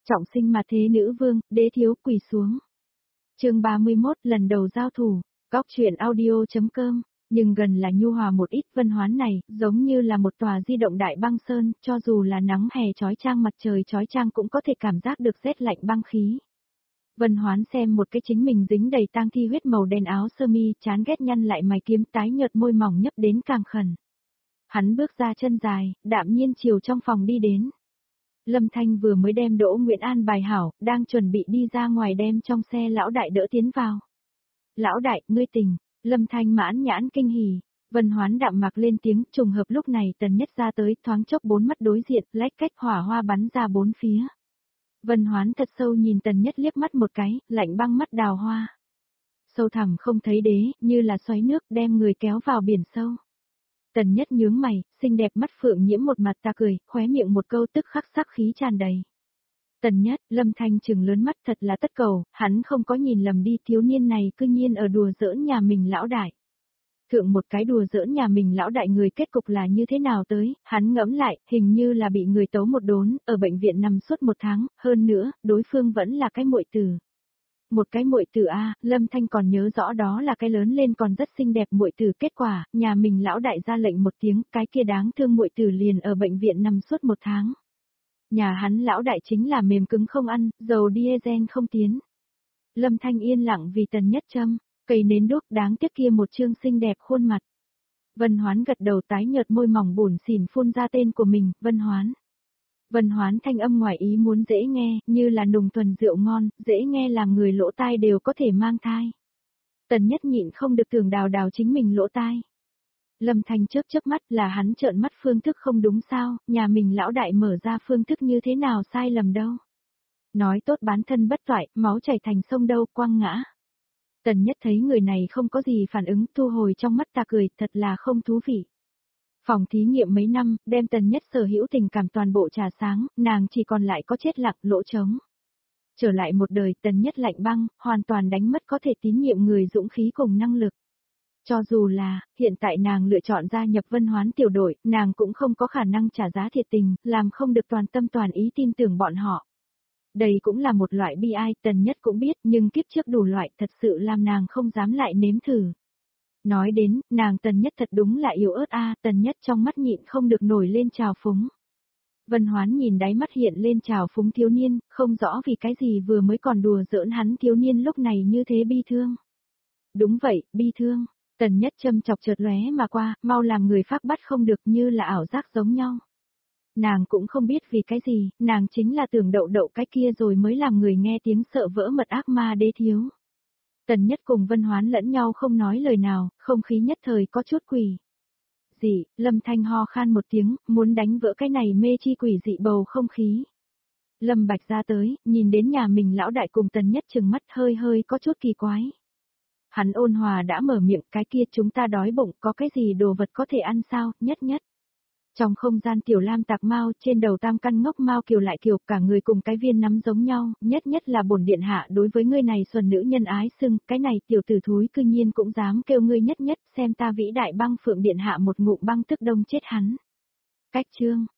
Trọng sinh mà thế nữ vương, đế thiếu quỳ xuống. Chương 31 lần đầu giao thủ, góc truyện audio.com, nhưng gần là nhu hòa một ít. Vân Hoán này, giống như là một tòa di động đại băng sơn, cho dù là nắng hè chói chang, mặt trời chói chang cũng có thể cảm giác được rét lạnh băng khí. Vân Hoán xem một cái chính mình dính đầy tang thi huyết màu đen áo sơ mi, chán ghét nhăn lại mày kiếm, tái nhợt môi mỏng nhấp đến càng khẩn. Hắn bước ra chân dài, đạm nhiên chiều trong phòng đi đến. Lâm Thanh vừa mới đem Đỗ Nguyễn An bài hảo, đang chuẩn bị đi ra ngoài đem trong xe lão đại đỡ tiến vào. Lão đại, ngươi tỉnh. Lâm Thanh mãn nhãn kinh hỉ. Vân Hoán đạm mặc lên tiếng, trùng hợp lúc này Tần Nhất ra tới, thoáng chốc bốn mắt đối diện, lách cách hỏa hoa bắn ra bốn phía. Vân Hoán thật sâu nhìn Tần Nhất liếc mắt một cái, lạnh băng mắt đào hoa. Sâu thẳm không thấy đế, như là xoáy nước đem người kéo vào biển sâu. Tần Nhất nhướng mày, xinh đẹp mắt phượng nhiễm một mặt ta cười, khóe miệng một câu tức khắc sắc khí tràn đầy. Tần Nhất, Lâm Thanh trừng lớn mắt, thật là tất cầu, hắn không có nhìn lầm đi, thiếu niên này cư nhiên ở đùa giỡn nhà mình lão đại. Thượng một cái đùa giỡn nhà mình lão đại người kết cục là như thế nào tới, hắn ngẫm lại, hình như là bị người tấu một đốn, ở bệnh viện nằm suốt một tháng, hơn nữa, đối phương vẫn là cái muội tử. Một cái muội tử a, Lâm Thanh còn nhớ rõ đó là cái lớn lên còn rất xinh đẹp muội tử, kết quả, nhà mình lão đại ra lệnh một tiếng, cái kia đáng thương muội tử liền ở bệnh viện nằm suốt một tháng. Nhà hắn lão đại chính là mềm cứng không ăn, dầu diesel không tiến. Lâm Thanh yên lặng vì Tần Nhất châm, cây nến đuốc đáng tiếc kia một trương xinh đẹp khuôn mặt. Vân Hoán gật đầu tái nhợt môi mỏng buồn xỉn phun ra tên của mình, Vân Hoán. Vân Hoán thanh âm ngoài ý muốn dễ nghe, như là nùng thuần rượu ngon, dễ nghe làm người lỗ tai đều có thể mang thai. Tần Nhất nhịn không được tưởng đào đào chính mình lỗ tai. Lâm Thanh chớp mắt là hắn trợn mắt phương thức không đúng sao, nhà mình lão đại mở ra phương thức như thế nào sai lầm đâu. Nói tốt bán thân bất toại, máu chảy thành sông đâu, quăng ngã. Tần Nhất thấy người này không có gì phản ứng, thu hồi trong mắt ta cười, thật là không thú vị. Phòng thí nghiệm mấy năm, đem Tần Nhất sở hữu tình cảm toàn bộ trà sáng, nàng chỉ còn lại có chết lặng, lỗ trống. Trở lại một đời, Tần Nhất lạnh băng, hoàn toàn đánh mất có thể tín nhiệm người dũng khí cùng năng lực. Cho dù là, hiện tại nàng lựa chọn gia nhập Vân Hoán tiểu đội, nàng cũng không có khả năng trả giá thiệt tình, làm không được toàn tâm toàn ý tin tưởng bọn họ. Đây cũng là một loại bi ai, Tần Nhất cũng biết, nhưng kiếp trước đủ loại thật sự làm nàng không dám lại nếm thử. Nói đến, nàng Tần Nhất thật đúng là yếu ớt a, Tần Nhất trong mắt nhịn không được nổi lên trào phúng. Vân Hoán nhìn đáy mắt hiện lên trào phúng thiếu niên, không rõ vì cái gì vừa mới còn đùa giỡn hắn thiếu niên lúc này như thế bi thương. Đúng vậy, bi thương. Tần Nhất châm chọc chợt lóe mà qua, mau làm người khác bắt không được như là ảo giác giống nhau. Nàng cũng không biết vì cái gì, nàng chính là tưởng đậu đậu cái kia rồi mới làm người nghe tiếng sợ vỡ mật ác ma đế thiếu. Tần Nhất cùng Vân Hoán lẫn nhau không nói lời nào, không khí nhất thời có chút quỷ dị. Lâm Thanh ho khan một tiếng, muốn đánh vỡ cái này mê chi quỷ dị bầu không khí. Lâm Bạch ra tới, nhìn đến nhà mình lão đại cùng Tần Nhất trừng mắt hơi hơi có chút kỳ quái. Hắn ôn hòa đã mở miệng, cái kia chúng ta đói bụng, có cái gì đồ vật có thể ăn sao, nhất. Trong không gian tiểu lam tạc mao, trên đầu tam căn ngốc mao kiều lại kiều, cả người cùng cái viên nắm giống nhau, nhất là bổn điện hạ đối với ngươi này xuân nữ nhân ái sưng, cái này tiểu tử thúi cư nhiên cũng dám kêu ngươi nhất, xem ta vĩ đại băng phượng điện hạ một ngụm băng tức đông chết hắn. Cách chương,